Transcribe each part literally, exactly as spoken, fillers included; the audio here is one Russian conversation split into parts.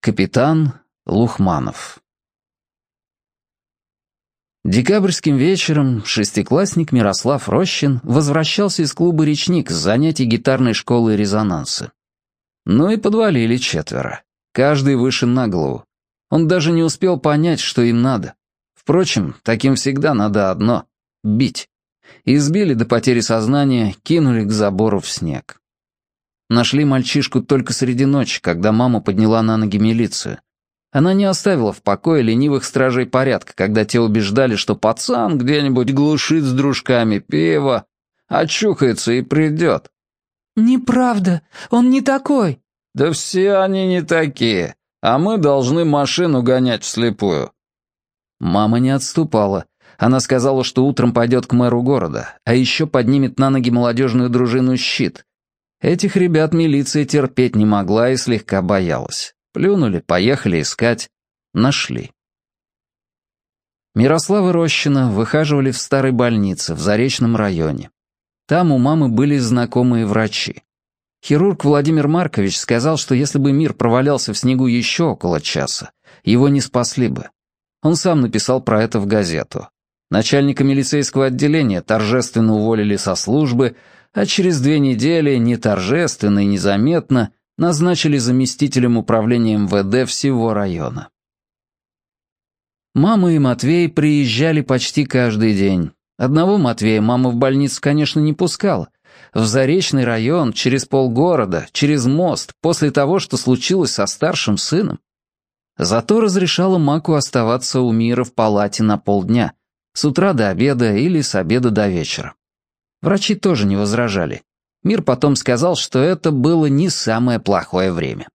Капитан Лухманов. Декабрьским вечером шестиклассник Мирослав Рощин возвращался из клуба «Речник» с занятий гитарной школы «Резонансы». Ну и подвалили четверо. Каждый выше на голову. Он даже не успел понять, что им надо. Впрочем, таким всегда надо одно — бить. Избили до потери сознания, кинули к забору в снег. Нашли мальчишку только среди ночи, когда мама подняла на ноги милицию. Она не оставила в покое ленивых стражей порядка, когда те убеждали, что пацан где-нибудь глушит с дружками пиво, очухается и придет. «Неправда, он не такой». «Да все они не такие, а мы должны машину гонять вслепую». Мама не отступала. Она сказала, что утром пойдет к мэру города, а еще поднимет на ноги молодежную дружину «Щит». Этих ребят милиция терпеть не могла и слегка боялась. Плюнули, поехали искать. Нашли. Мирослава Рощина выхаживали в старой больнице в Заречном районе. Там у мамы были знакомые врачи. Хирург Владимир Маркович сказал, что если бы Мир провалялся в снегу еще около часа, его не спасли бы. Он сам написал про это в газету. Начальника милицейского отделения торжественно уволили со службы, а через две недели, не торжественно и незаметно, назначили заместителем управления эм вэ дэ всего района. Мама и Матвей приезжали почти каждый день. Одного Матвея мама в больницу, конечно, не пускала. В Заречный район, через полгорода, через мост, после того, что случилось со старшим сыном. Зато разрешала Маку оставаться у Мира в палате на полдня, с утра до обеда или с обеда до вечера. Врачи тоже не возражали. Мир потом сказал, что это было не самое плохое время.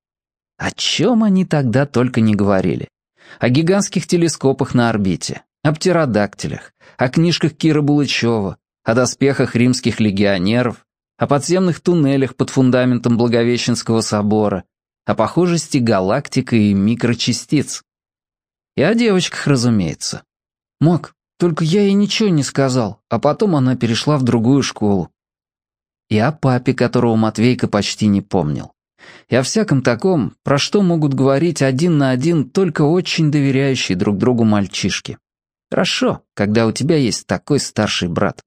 О чем они тогда только не говорили. О гигантских телескопах на орбите, о птеродактилях, о книжках Кира Булычева, о доспехах римских легионеров, о подземных туннелях под фундаментом Благовещенского собора, о похожести галактик и микрочастиц. И о девочках, разумеется. «Мак, только я ей ничего не сказал, а потом она перешла в другую школу». И о папе, которого Матвейка почти не помнил. И о всяком таком, про что могут говорить один на один только очень доверяющие друг другу мальчишки. Хорошо, когда у тебя есть такой старший брат.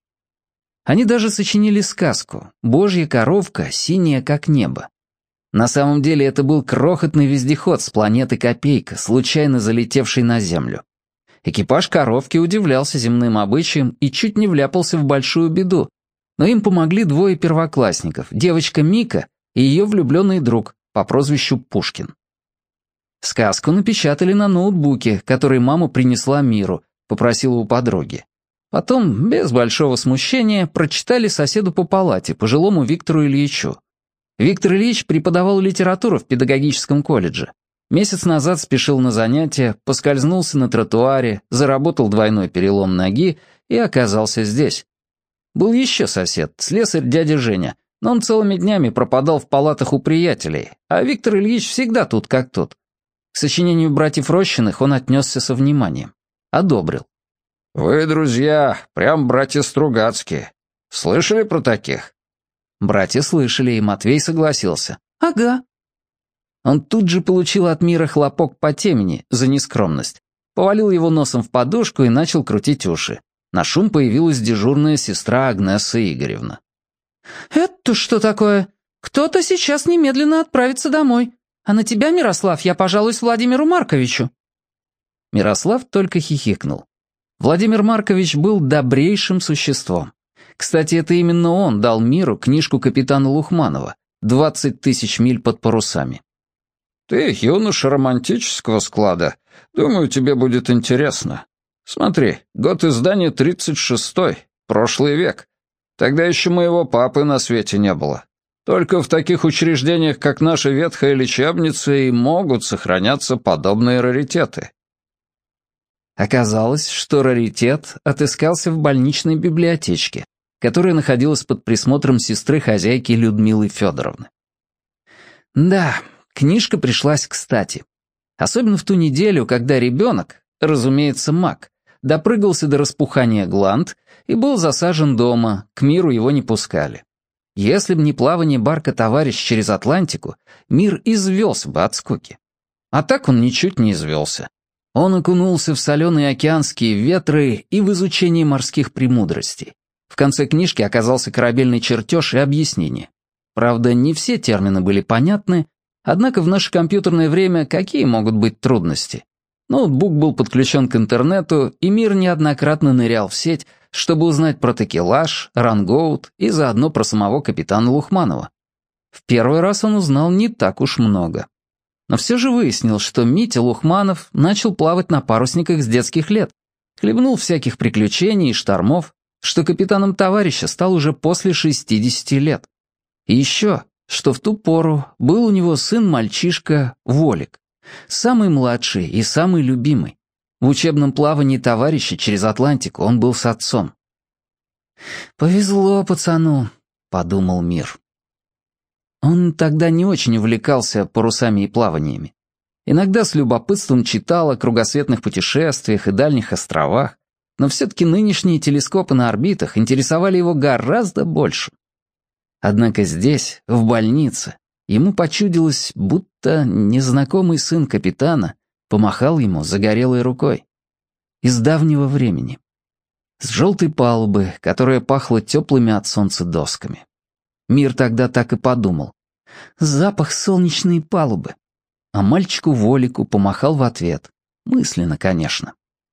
Они даже сочинили сказку «Божья коровка, синяя как небо». На самом деле это был крохотный вездеход с планеты Копейка, случайно залетевший на Землю. Экипаж коровки удивлялся земным обычаям и чуть не вляпался в большую беду, но им помогли двое первоклассников, девочка Мика и ее влюбленный друг по прозвищу Пушкин. Сказку напечатали на ноутбуке, который мама принесла Миру, попросила у подруги. Потом, без большого смущения, прочитали соседу по палате, пожилому Виктору Ильичу. Виктор Ильич преподавал литературу в педагогическом колледже. Месяц назад спешил на занятия, поскользнулся на тротуаре, заработал двойной перелом ноги и оказался здесь. Был еще сосед, слесарь дядя Женя, но он целыми днями пропадал в палатах у приятелей, а Виктор Ильич всегда тут как тут. К сочинению братьев Рощиных он отнесся со вниманием. Одобрил. «Вы, друзья, прям братья Стругацкие. Слышали про таких?» Братья слышали, и Матвей согласился. «Ага». Он тут же получил от Мира хлопок по темени за нескромность. Повалил его носом в подушку и начал крутить уши. На шум появилась дежурная сестра Агнесса Игоревна. «Это что такое? Кто-то сейчас немедленно отправится домой. А на тебя, Мирослав, я пожалуюсь Владимиру Марковичу». Мирослав только хихикнул. Владимир Маркович был добрейшим существом. Кстати, это именно он дал Миру книжку капитана Лухманова «Двадцать тысяч миль под парусами». «Ты юноша романтического склада. Думаю, тебе будет интересно. Смотри, год издания тридцать шестой, прошлый век. Тогда еще моего папы на свете не было. Только в таких учреждениях, как наша ветхая лечебница, и могут сохраняться подобные раритеты». Оказалось, что раритет отыскался в больничной библиотечке, которая находилась под присмотром сестры-хозяйки Людмилы Федоровны. Да, книжка пришлась кстати. Особенно в ту неделю, когда ребенок, разумеется, Мак, допрыгался до распухания гланд и был засажен дома, к Миру его не пускали. Если б не плавание барка «Товарищ» через Атлантику, мир извелся бы от скуки. А так он ничуть не извелся. Он окунулся в соленые океанские ветры и в изучение морских премудростей. В конце книжки оказался корабельный чертеж и объяснение. Правда, не все термины были понятны, однако в наше компьютерное время какие могут быть трудности? Ноутбук был подключен к интернету, и мир неоднократно нырял в сеть, чтобы узнать про такелаж, рангоут и заодно про самого капитана Лухманова. В первый раз он узнал не так уж много. Но все же выяснил, что Митя Лухманов начал плавать на парусниках с детских лет, хлебнул всяких приключений и штормов, что капитаном «Товарища» стал уже после шестидесяти лет. И еще, что в ту пору был у него сын-мальчишка Волик, самый младший и самый любимый. В учебном плавании «Товарища» через Атлантику он был с отцом. «Повезло пацану», — подумал мир. Он тогда не очень увлекался парусами и плаваниями. Иногда с любопытством читал о кругосветных путешествиях и дальних островах, но все-таки нынешние телескопы на орбитах интересовали его гораздо больше. Однако здесь, в больнице, ему почудилось, будто незнакомый сын капитана помахал ему загорелой рукой. Из давнего времени. С желтой палубы, которая пахла теплыми от солнца досками. Мир тогда так и подумал. Запах солнечной палубы. А мальчику Волику помахал в ответ. Мысленно, конечно.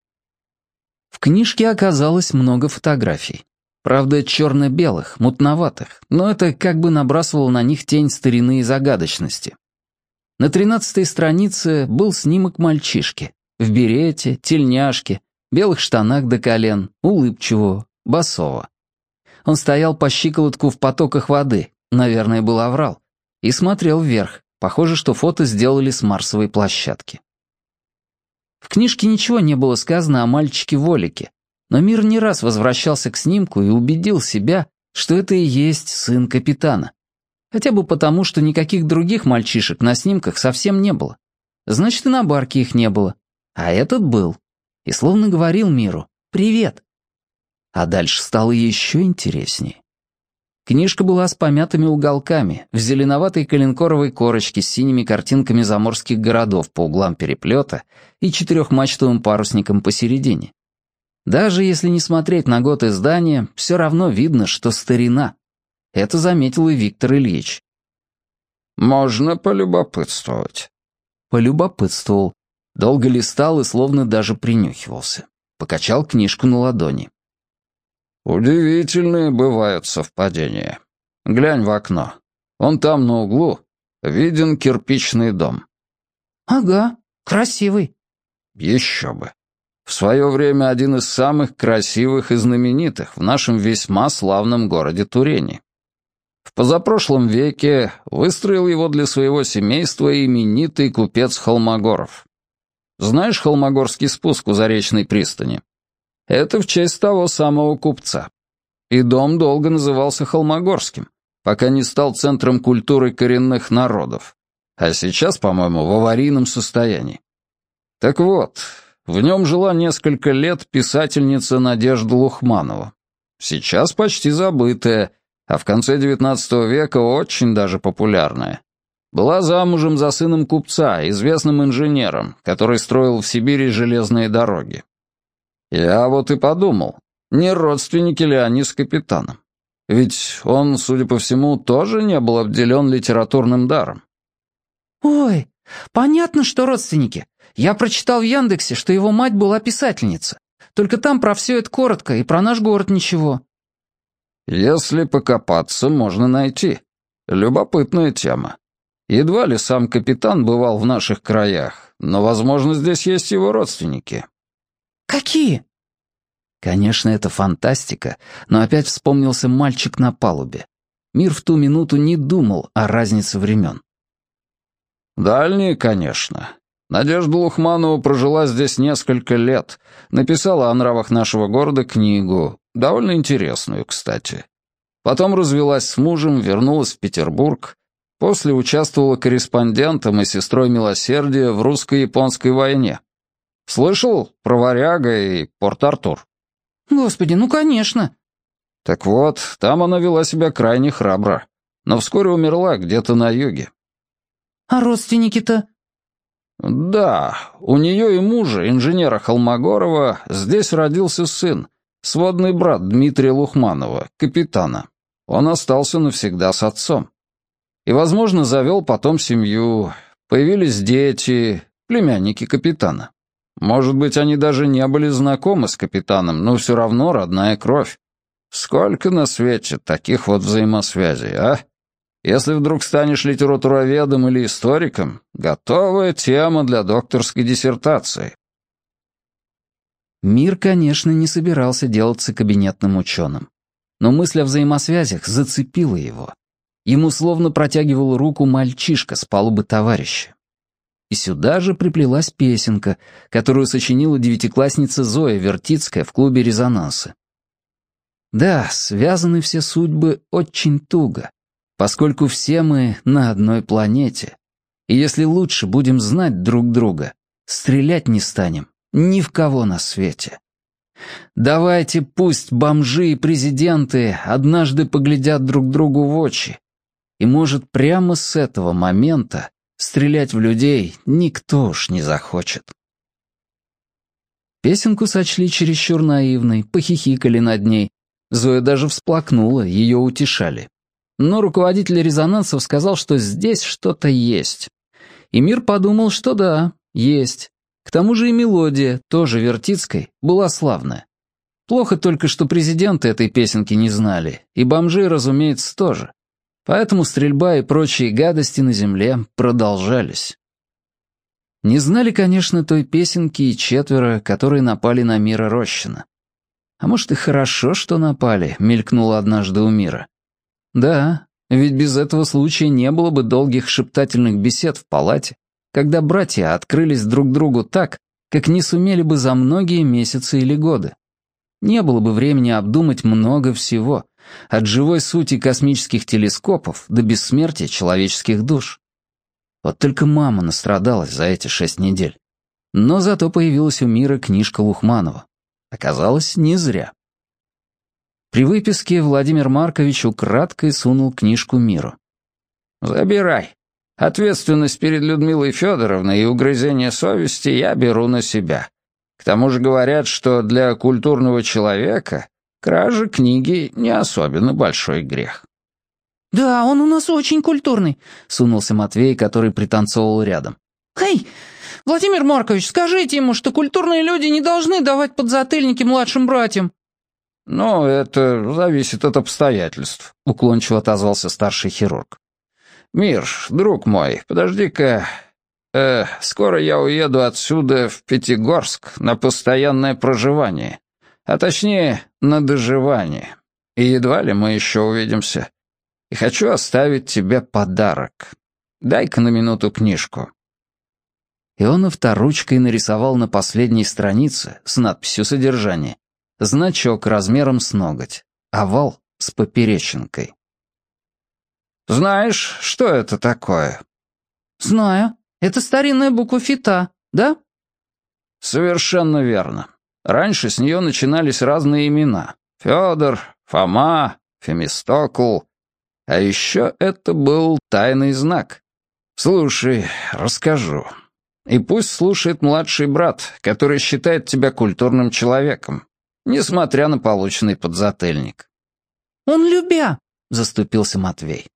В книжке оказалось много фотографий. Правда, черно-белых, мутноватых, но это как бы набрасывало на них тень старины и загадочности. На тринадцатой странице был снимок мальчишки. В берете, тельняшке, белых штанах до колен, улыбчивого, босого. Он стоял по щиколотку в потоках воды, наверное, был оврал, и смотрел вверх. Похоже, что фото сделали с марсовой площадки. В книжке ничего не было сказано о мальчике Волике, но мир не раз возвращался к снимку и убедил себя, что это и есть сын капитана. Хотя бы потому, что никаких других мальчишек на снимках совсем не было. Значит, и на барке их не было. А этот был. И словно говорил миру «Привет». А дальше стало еще интереснее. Книжка была с помятыми уголками, в зеленоватой коленкоровой корочке с синими картинками заморских городов по углам переплета и четырехмачтовым парусником посередине. Даже если не смотреть на год издания, все равно видно, что старина. Это заметил и Виктор Ильич. «Можно полюбопытствовать». Полюбопытствовал. Долго листал и словно даже принюхивался. Покачал книжку на ладони. «Удивительные бывают совпадения. Глянь в окно. Вон там на углу виден кирпичный дом». «Ага, красивый». «Еще бы. В свое время один из самых красивых и знаменитых в нашем весьма славном городе Турени. В позапрошлом веке выстроил его для своего семейства именитый купец Холмогоров. Знаешь Холмогорский спуск у Заречной пристани? Это в честь того самого купца. И дом долго назывался Холмогорским, пока не стал центром культуры коренных народов. А сейчас, по-моему, в аварийном состоянии. Так вот, в нем жила несколько лет писательница Надежда Лухманова. Сейчас почти забытая, а в конце девятнадцатого века очень даже популярная. Была замужем за сыном купца, известным инженером, который строил в Сибири железные дороги. Я вот и подумал, не родственники ли они с капитаном? Ведь он, судя по всему, тоже не был обделен литературным даром. «Ой, понятно, что родственники. Я прочитал в Яндексе, что его мать была писательница. Только там про все это коротко, и про наш город ничего». «Если покопаться, можно найти. Любопытная тема. Едва ли сам капитан бывал в наших краях, но, возможно, здесь есть его родственники». «Какие?» Конечно, это фантастика, но опять вспомнился мальчик на палубе. Мир в ту минуту не думал о разнице времен. «Дальние, конечно. Надежда Лухманова прожила здесь несколько лет, написала о нравах нашего города книгу, довольно интересную, кстати. Потом развелась с мужем, вернулась в Петербург, после участвовала корреспондентом и сестрой милосердия в русско-японской войне. Слышал про Варяга и Порт-Артур?» «Господи, ну конечно». Так вот, там она вела себя крайне храбро, но вскоре умерла где-то на юге. А родственники-то? Да, у нее и мужа, инженера Холмогорова, здесь родился сын, сводный брат Дмитрия Лухманова, капитана. Он остался навсегда с отцом. И, возможно, завел потом семью, появились дети, племянники капитана. Может быть, они даже не были знакомы с капитаном, но все равно родная кровь. Сколько на свете таких вот взаимосвязей, а? Если вдруг станешь литературоведом или историком, готовая тема для докторской диссертации. Мир, конечно, не собирался делаться кабинетным ученым. Но мысль о взаимосвязях зацепила его. Ему словно протягивал руку мальчишка с палубы товарища. И сюда же приплелась песенка, которую сочинила девятиклассница Зоя Вертицкая в клубе «Резонансы». Да, связаны все судьбы очень туго, поскольку все мы на одной планете. И если лучше будем знать друг друга, стрелять не станем ни в кого на свете. Давайте пусть бомжи и президенты однажды поглядят друг другу в очи. И, может, прямо с этого момента стрелять в людей никто уж не захочет. Песенку сочли чересчур наивной, похихикали над ней. Зоя даже всплакнула, ее утешали. Но руководитель резонансов сказал, что здесь что-то есть. И Мир подумал, что да, есть. К тому же и мелодия, тоже Вертицкой, была славная. Плохо только, что президенты этой песенки не знали, и бомжи, разумеется, тоже. Поэтому стрельба и прочие гадости на земле продолжались. Не знали, конечно, той песенки и четверо, которые напали на Мира Рощина. А может, и хорошо, что напали, мелькнуло однажды у Мира. Да, ведь без этого случая не было бы долгих шептательных бесед в палате, когда братья открылись друг другу так, как не сумели бы за многие месяцы или годы. Не было бы времени обдумать много всего, от живой сути космических телескопов до бессмертия человеческих душ. Вот только мама настрадалась за эти шесть недель. Но зато появилась у Мира книжка Лухманова. Оказалось, не зря. При выписке Владимир Маркович украдкой сунул книжку Миру. «Забирай. Ответственность перед Людмилой Федоровной и угрызение совести я беру на себя. К тому же говорят, что для культурного человека кража книги не особенно большой грех». «Да, он у нас очень культурный», — сунулся Матвей, который пританцовывал рядом. «Эй, Владимир Маркович, скажите ему, что культурные люди не должны давать подзатыльники младшим братьям». «Ну, это зависит от обстоятельств», — уклончиво отозвался старший хирург. «Мир, друг мой, подожди-ка. Э, скоро я уеду отсюда в Пятигорск на постоянное проживание, а точнее, на доживание. И едва ли мы еще увидимся. И хочу оставить тебе подарок. Дай-ка на минуту книжку». И он авторучкой нарисовал на последней странице с надписью «Содержание» значок размером с ноготь, овал с поперечинкой. «Знаешь, что это такое?» «Знаю. Это старинная буква фита, да?» «Совершенно верно. Раньше с нее начинались разные имена. Федор, Фома, Фемистокл. А еще это был тайный знак. Слушай, расскажу. И пусть слушает младший брат, который считает тебя культурным человеком, несмотря на полученный подзатыльник». «Он любя», — заступился Матвей.